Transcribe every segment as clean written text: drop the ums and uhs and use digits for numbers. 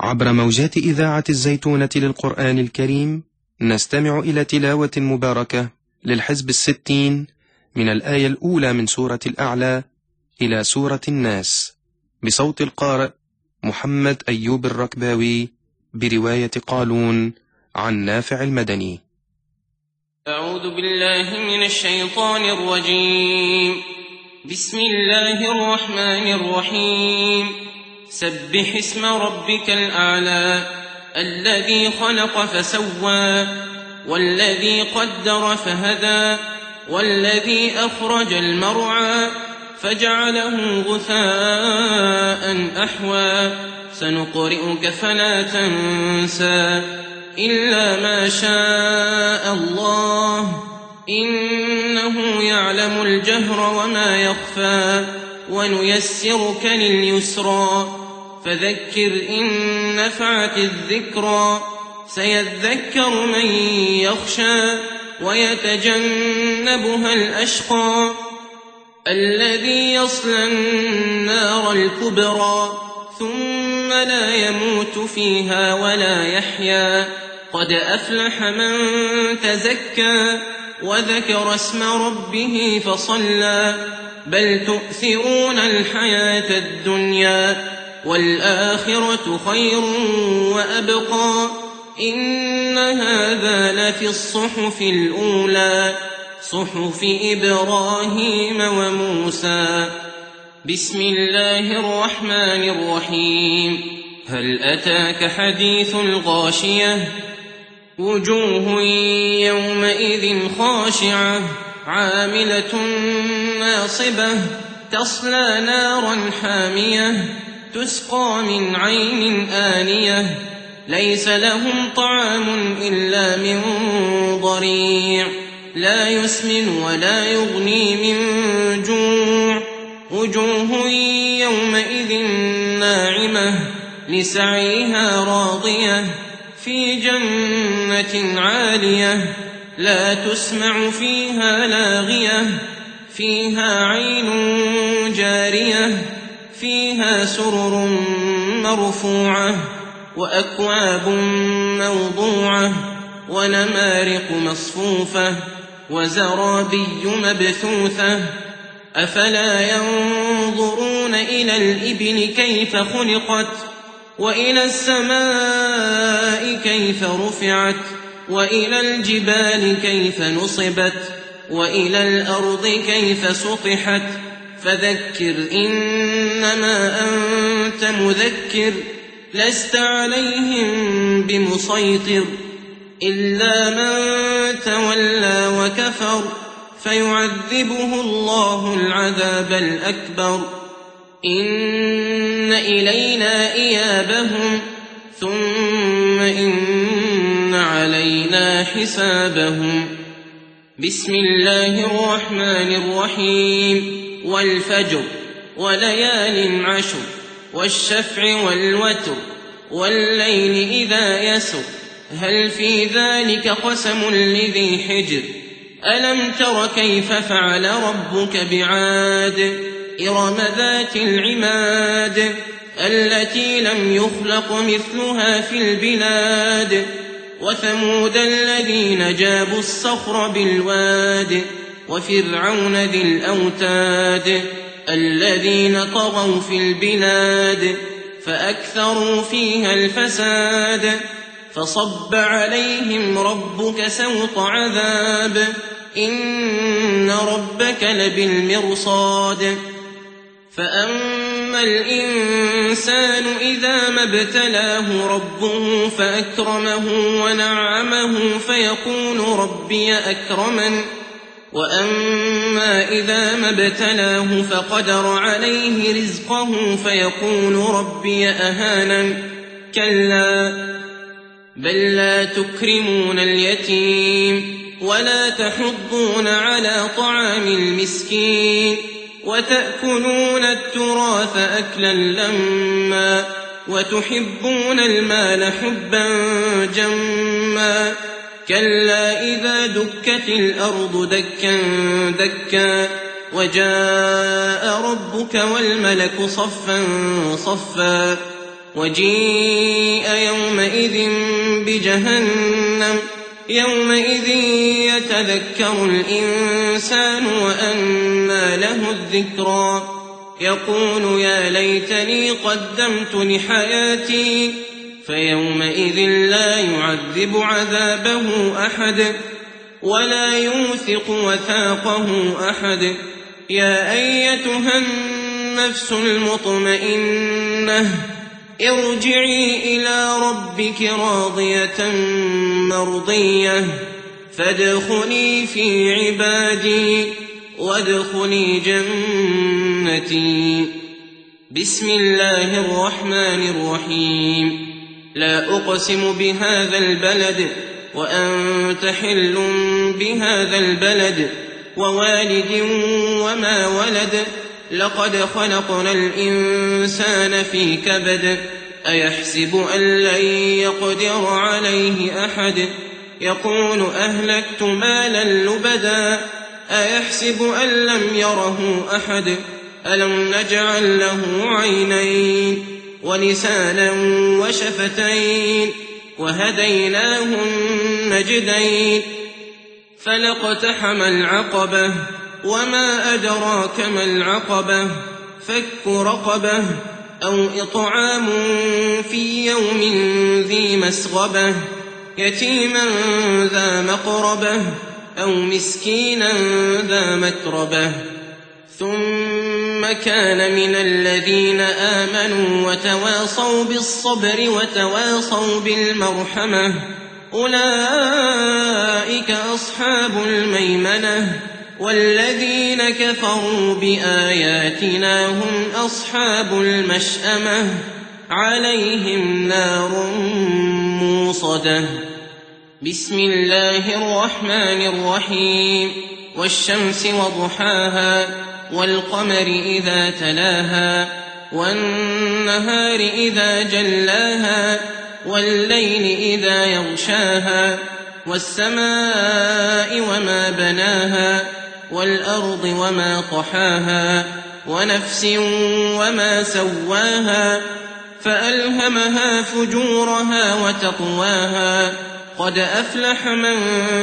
عبر موجات إذاعة الزيتونة للقرآن الكريم نستمع إلى تلاوة مباركة للحزب 60 من الآية الأولى من سورة الأعلى إلى سورة الناس بصوت القارئ محمد أيوب الركباوي برواية قالون عن نافع المدني. أعوذ بالله من الشيطان الرجيم. بسم الله الرحمن الرحيم. سبح اسم ربك الأعلى الذي خلق فسوى والذي قدر فهدى والذي أخرج المرعى فجعله غثاء أحوى سنقرئك فلا تنسى إلا ما شاء الله إنه يعلم الجهر وما يخفى ونيسرك لليسرى فذكر إن نفعت الذكرى سيذكر من يخشى ويتجنبها الأشقى الذي يصلى النار الكبرى ثم لا يموت فيها ولا يحيا قد أفلح من تزكى وذكر اسم ربه فصلى بل تؤثرون الحياة الدنيا والآخرة خير وأبقى إن هذا لفي الصحف الأولى صحف إبراهيم وموسى. بسم الله الرحمن الرحيم. هل أتاك حديث الغاشية وجوه يومئذ خاشعة عاملة ناصبة تصلى نارا حامية تسقى من عين آنية ليس لهم طعام إلا من ضريع لا يسمن ولا يغني من جوع وجوه يومئذ ناعمة لسعيها راضية في جنة عالية لا تسمع فيها لاغية فيها عين جارية فيها سرر مرفوعة وأكواب موضوعة ونمارق مصفوفة وزرابي مبثوثة أفلا ينظرون إلى الإبل كيف خلقت وإلى السماء كيف رفعت وإلى الجبال كيف نصبت وإلى الأرض كيف سطحت فذكر إنما أنت مذكر لست عليهم بمسيطر إلا من تولى وكفر فيعذبه الله العذاب الأكبر إن إلينا إيابهم ثم إن علينا حسابهم. بسم الله الرحمن الرحيم. والفجر وليال عشر والشفع والوتر والليل إذا يسر هل في ذلك قسم لذي حجر ألم تر كيف فعل ربك بعاد إرم ذات العماد التي لم يخلق مثلها في البلاد وثمود الذين جابوا الصخر بالواد وفرعون ذي الأوتاد الذين طغوا في البلاد فأكثروا فيها الفساد فصب عليهم ربك سوط عذاب إن ربك لبالمرصاد فأما الإنسان إذا ما ابتلاه ربه فأكرمه ونعمه فيقول ربي أكرمن وأما إذا ما ابتلاه فقدر عليه رزقه فيقول ربي أهانن كلا بل لا تكرمون اليتيم ولا تحضون على طعام المسكين وتأكلون التراث أكلا لما وتحبون المال حبا جما كلا إذا دكت الأرض دكا دكا وجاء ربك والملك صفا صفا وجيء يومئذ بجهنم يومئذ يتذكر الإنسان وأنى له الذكرى يقول يا ليتني قدمت لحياتي فيومئذ لا يعذب عذابه أحد ولا يوثق وثاقه أحد. يا أيتها النفس المطمئنة ارجعي إلى ربك راضية مرضية فادخلي في عبادي وادخلي جنتي. بسم الله الرحمن الرحيم. لا أقسم بهذا البلد وأنت حل بهذا البلد ووالد وما ولد لقد خلقنا الإنسان في كبد أيحسب أن لن يقدر عليه أحد يقول أهلكت مالا لبدا أيحسب أن لم يره أحد ألم نجعل له عينين ولسانا وشفتين وهديناه النجدين فلاقتحم العقبة وما أدراك ما العقبة فك رقبة أو إطعام في يوم ذي مسغبة يتيما ذا مقربة أو مسكينا ذا متربة ثم كان من الذين آمنوا وتواصوا بالصبر وتواصوا بالمرحمة أولئك أصحاب الميمنة والذين كفروا بآياتنا هم أصحاب المشأمة عليهم نار موصدة. بسم الله الرحمن الرحيم. والشمس وضحاها والقمر إذا تلاها والنهار إذا جلاها والليل إذا يغشاها والسماء وما بناها والأرض وما طحاها ونفس وما سواها فألهمها فجورها وتقواها قد أفلح من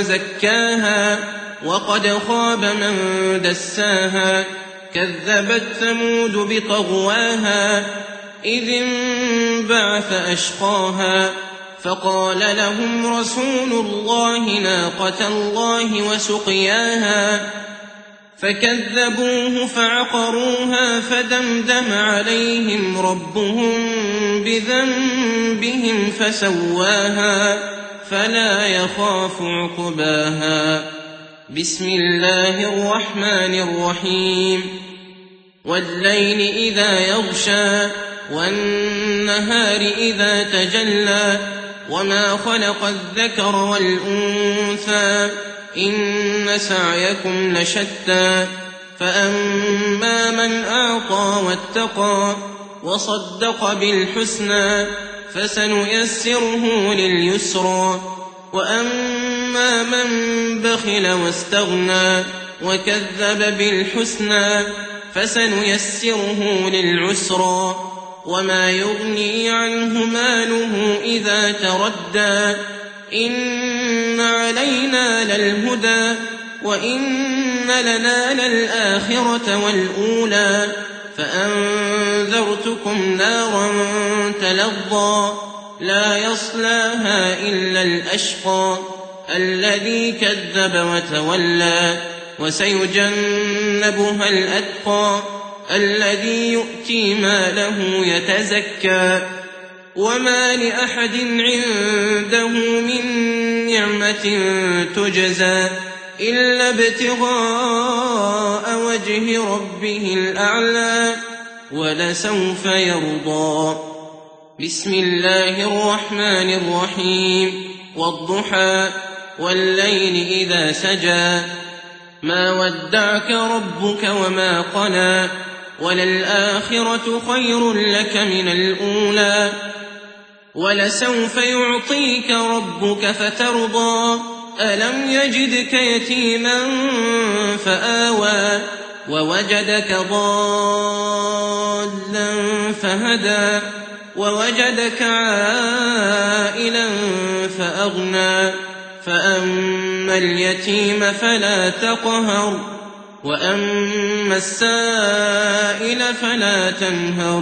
زكاها وقد خاب من دساها كذبت ثمود بطغواها إذ انبعث أشقاها فقال لهم رسول الله ناقة الله وسقياها فكذبوه فعقروها فدمدم عليهم ربهم بذنبهم فسواها فلا يخاف عقباها. بسم الله الرحمن الرحيم. والليل إذا يغشى والنهار إذا تجلى وما خلق الذكر والأنثى إن سعيكم لشتى فأما من أعطى واتقى وصدق بالحسنى فسنيسره لليسرى وأما من بخل واستغنى وكذب بالحسنى فسنيسره للعسرى وما يغني عنه ماله إذا تردى إن علينا للهدى وإن لنا للآخرة والأولى فأنذرتكم نارا تلظى لا يصلاها إلا الأشقى الذي كذب وتولى وسيجنبها الأتقى الذي يؤتي ماله يتزكى وما لأحد عنده من نعمة تجزى إلا ابتغاء وجه ربه الأعلى ولسوف يرضى. بسم الله الرحمن الرحيم. والضحى والليل إذا سجى ما ودعك ربك وما قلى وللآخرة خير لك من الأولى ولسوف يعطيك ربك فترضى ألم يجدك يتيما فآوى ووجدك ضالا فهدى ووجدك عائلا فأغنى فأما اليتيم فلا تقهر وأما السائل فلا تنهر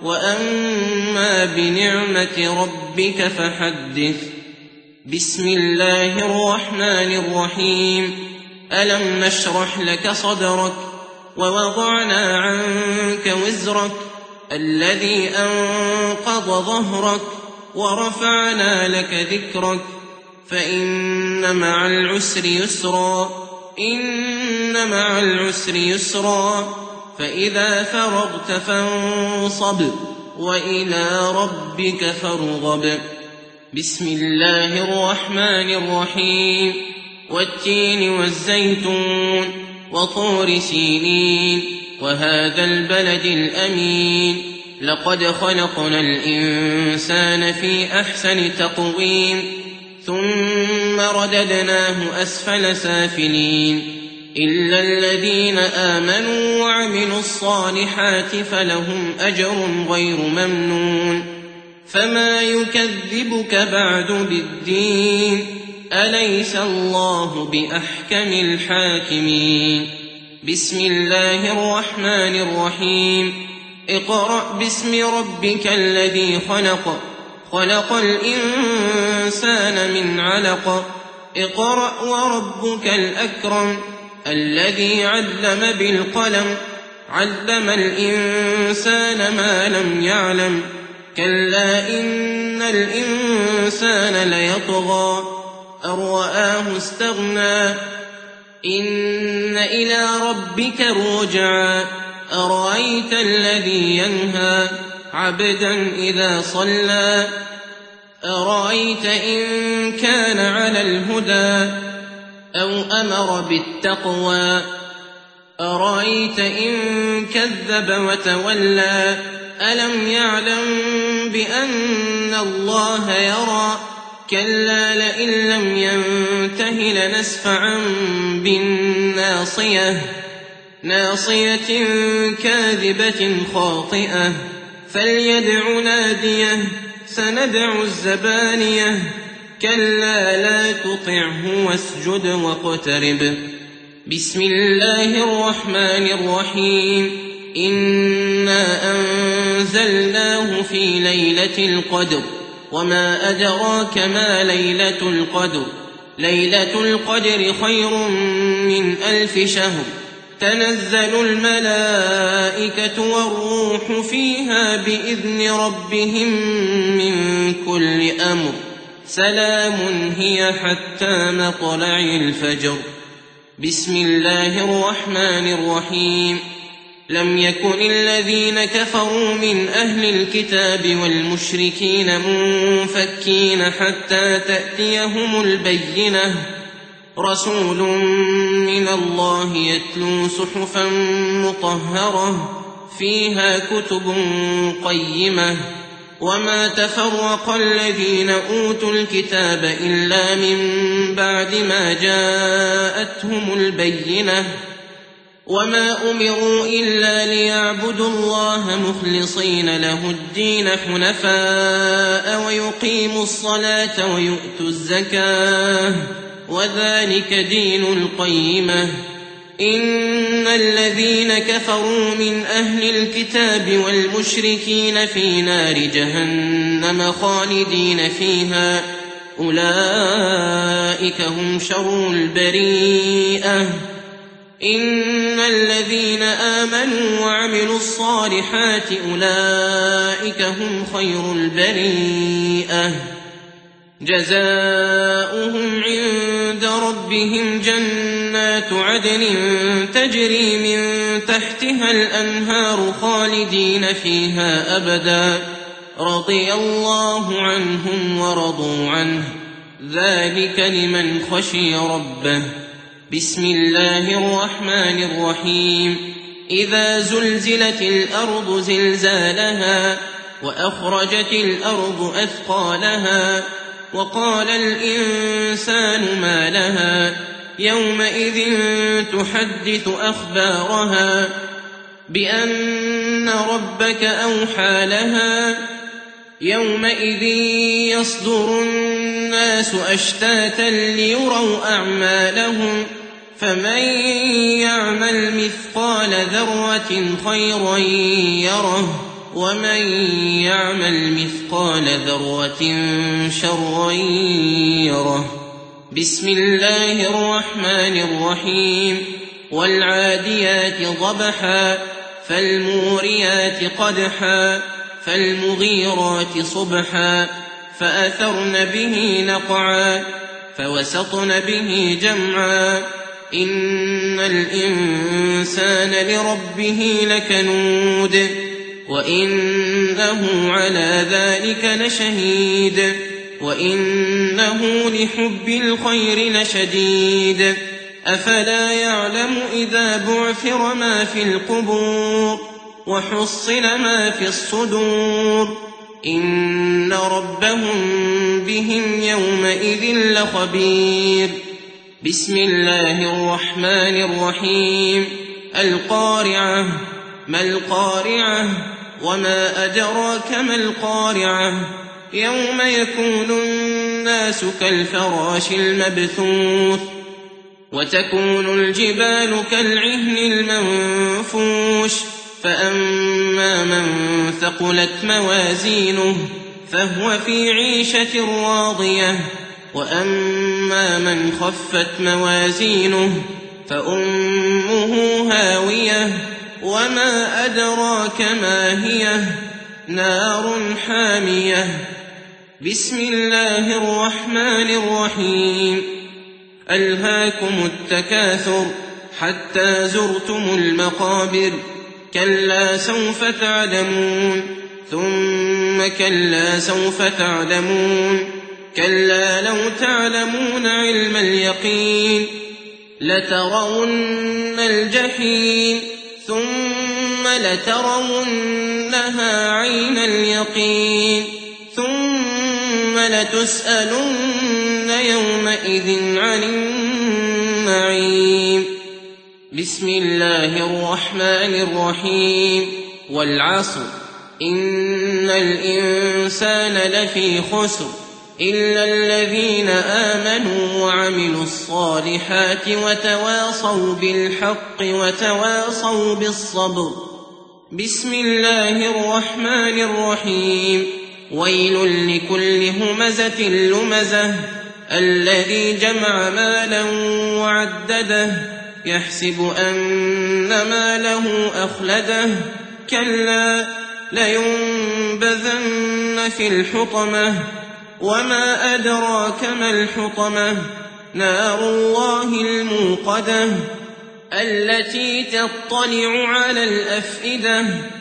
وأما بنعمة ربك فحدث. بسم الله الرحمن الرحيم. ألم نشرح لك صدرك ووضعنا عنك وزرك الذي أنقض ظهرك ورفعنا لك ذكرك فإن مع العسر يسرا إن مع العسر يسرا فإذا فرغت فانصب وإلى ربك فارغب. بسم الله الرحمن الرحيم. والتين والزيتون وطور سينين وهذا البلد الأمين لقد خلقنا الإنسان في أحسن تقويم ثم رددناه أسفل سافلين إلا الذين آمنوا وعملوا الصالحات فلهم أجر غير ممنون. فما يكذبك بعد بالدين أليس الله بأحكم الحاكمين. بسم الله الرحمن الرحيم. اقرأ باسم ربك الذي خلق خلق الإنسان من علق اقرأ وربك الأكرم الذي علم بالقلم علم الإنسان ما لم يعلم كلا إن الإنسان ليطغى أن رآه استغنى إن إلى ربك الرجعى أرأيت الذي ينهى عبدا إذا صلى أرأيت إن كان على الهدى أو أمر بالتقوى أرأيت إن كذب وتولى ألم يعلم بأن الله يرى كلا لئن لم ينته لنسفعا بالناصية ناصية كاذبة خاطئة فليدع ناديه سندع الزبانية كلا لا تطعه واسجد واقترب. بسم الله الرحمن الرحيم. إنا أنزلناه في ليلة القدر وما أدراك ما ليلة القدر ليلة القدر خير من 1000 شهر تنزل الملائكة والروح فيها بإذن ربهم من كل أمر سلام هي حتى مطلع الفجر. بسم الله الرحمن الرحيم. لم يكن الذين كفروا من أهل الكتاب والمشركين منفكين حتى تأتيهم البينة رسول من الله يتلو صحفا مطهرة فيها كتب قيمة وما تفرق الذين أوتوا الكتاب إلا من بعد ما جاءتهم البينة وما أمروا إلا ليعبدوا الله مخلصين له الدين حنفاء ويقيموا الصلاة ويؤتوا الزكاة وذلك دين القيمة. إن الذين كفروا من أهل الكتاب والمشركين في نار جهنم خالدين فيها أولئك هم شر البريئة. إن الذين آمنوا وعملوا الصالحات أولئك هم خير البريئة جزاؤهم عند ربهم جنات عدن تجري من تحتها الأنهار خالدين فيها أبدا رضي الله عنهم ورضوا عنه ذلك لمن خشي ربه. بسم الله الرحمن الرحيم. إذا زلزلت الأرض زلزالها وأخرجت الأرض أثقالها وقال الإنسان ما لها يومئذ تحدث أخبارها بأن ربك أوحى لها يومئذ يصدر الناس أشتاتا ليروا أعمالهم فمن يعمل مثقال ذرة خيرا يره ومن يعمل مثقال ذرة شرا يره. بسم الله الرحمن الرحيم. والعاديات ضبحا فالموريات قدحا فالمغيرات صبحا فأثرن به نقعا فوسطن به جمعا إن الإنسان لربه لكنود وإنه على ذلك لشهيد وإنه لحب الخير لشديد. أفلا يعلم إذا بعثر ما في القبور وحصل ما في الصدور إن ربهم بهم يومئذ لخبير. بسم الله الرحمن الرحيم. القارعة ما القارعة وما أدراك ما القارعة يوم يكون الناس كالفراش المبثوث وتكون الجبال كالعهن المنفوش فأما من ثقلت موازينه فهو في عيشة راضية وأما من خفت موازينه فأمه هاوية وما أدراك ما هي نار حامية. بسم الله الرحمن الرحيم. ألهاكم التكاثر حتى زرتم المقابر كلا سوف تعلمون ثم كلا سوف تعلمون كلا لو تعلمون علم اليقين لترون الجحيم ثم لترونها عين اليقين ثم لتسألن يومئذ عن النعيم. بسم الله الرحمن الرحيم. والعصر إن الإنسان لفي خسر إلا الذين آمنوا وعملوا الصالحات وتواصوا بالحق وتواصوا بالصبر. بسم الله الرحمن الرحيم. ويل لكل همزة لمزة الذي جمع مالا وعدده يحسب أن ماله أخلده كلا لينبذن في الحطمة وما أدراك ما الحطمة نار الله الموقدة التي تطلع على الأفئدة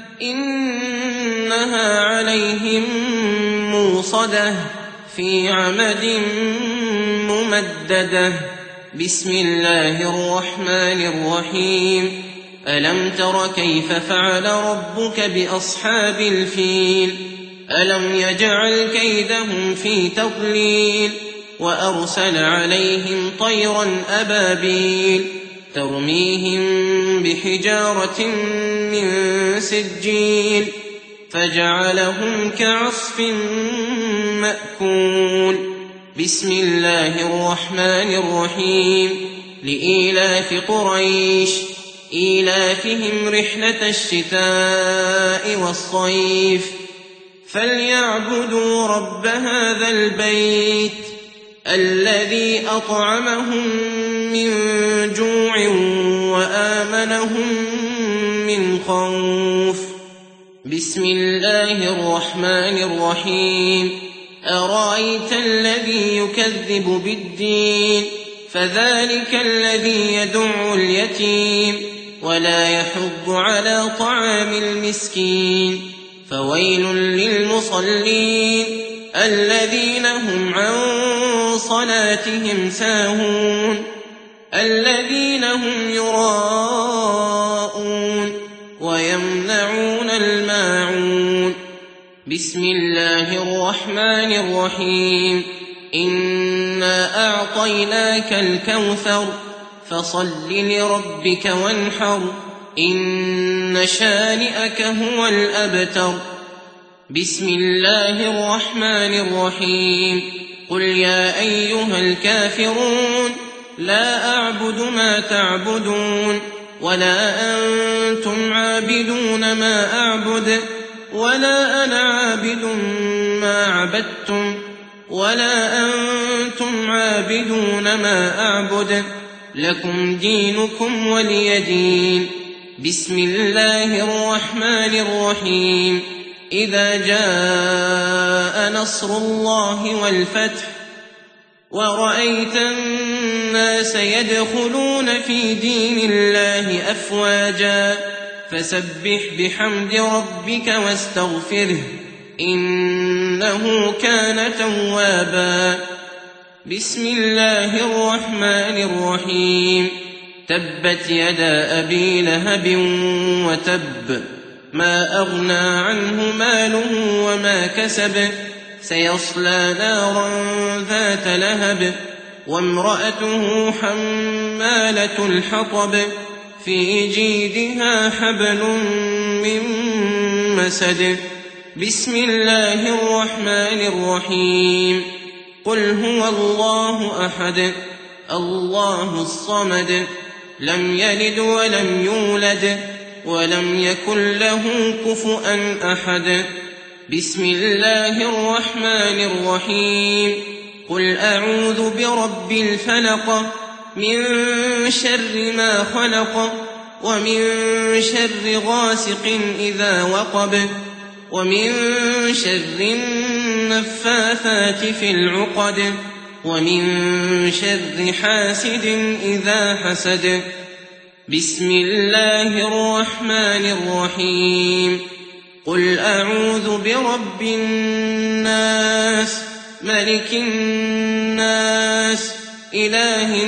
إنها عليهم موصدة في عمد ممددة. بسم الله الرحمن الرحيم. ألم تر كيف فعل ربك بأصحاب الفيل ألم يجعل كيدهم في تضليل وأرسل عليهم طيرا أبابيل ترميهم بحجارة من سجيل فجعلهم كعصف مأكول. بسم الله الرحمن الرحيم. لإيلاف قريش إيلافهم رحلة الشتاء والصيف فليعبدوا رب هذا البيت الذي أطعمهم من جوع وآمنهم من خوف. بسم الله الرحمن الرحيم. أرأيت الذي يكذب بالدين فذلك الذي يدع اليتيم ولا يحض على طعام المسكين فويل للمصلين الذين هم عن صلاتهم ساهون الذين هم يراءون ويمنعون الماعون. بسم الله الرحمن الرحيم. إنا أعطيناك الكوثر فصل لربك وانحر إن شانئك هو الأبتر. بسم الله الرحمن الرحيم قل يا أيها الكافرون لا أعبد ما تعبدون ولا أنتم عابدون ما أعبد ولا أنا عابد ما عبدتم ولا أنتم عابدون ما أعبد لكم دينكم ولي دين. بسم الله الرحمن الرحيم إذا جاء نصر الله والفتح ورأيت الناس يدخلون في دين الله أفواجا فسبح بحمد ربك واستغفره إنه كان توابا. بسم الله الرحمن الرحيم تبت يدا أبي لهب وتب ما أغنى عنه ماله وما كسب سيصلى نارا ذات لهب وامرأته حمالة الحطب في جيدها حبل من مسد. بسم الله الرحمن الرحيم قل هو الله أحد الله الصمد لم يلد ولم يولد ولم يكن له كفؤا أحد. بسم الله الرحمن الرحيم قل أعوذ برب الفلق من شر ما خلق ومن شر غاسق إذا وقب ومن شر النفاثات في العقد ومن شر حاسد إذا حسد. بسم الله الرحمن الرحيم قل أعوذ برب الناس ملك الناس إله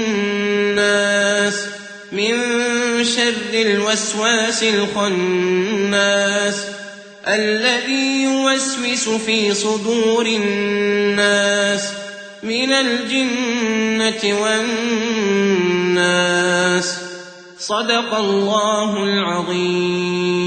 الناس من شر الوسواس الخناس الذي يوسوس في صدور الناس من الجنة والناس. صدق الله العظيم.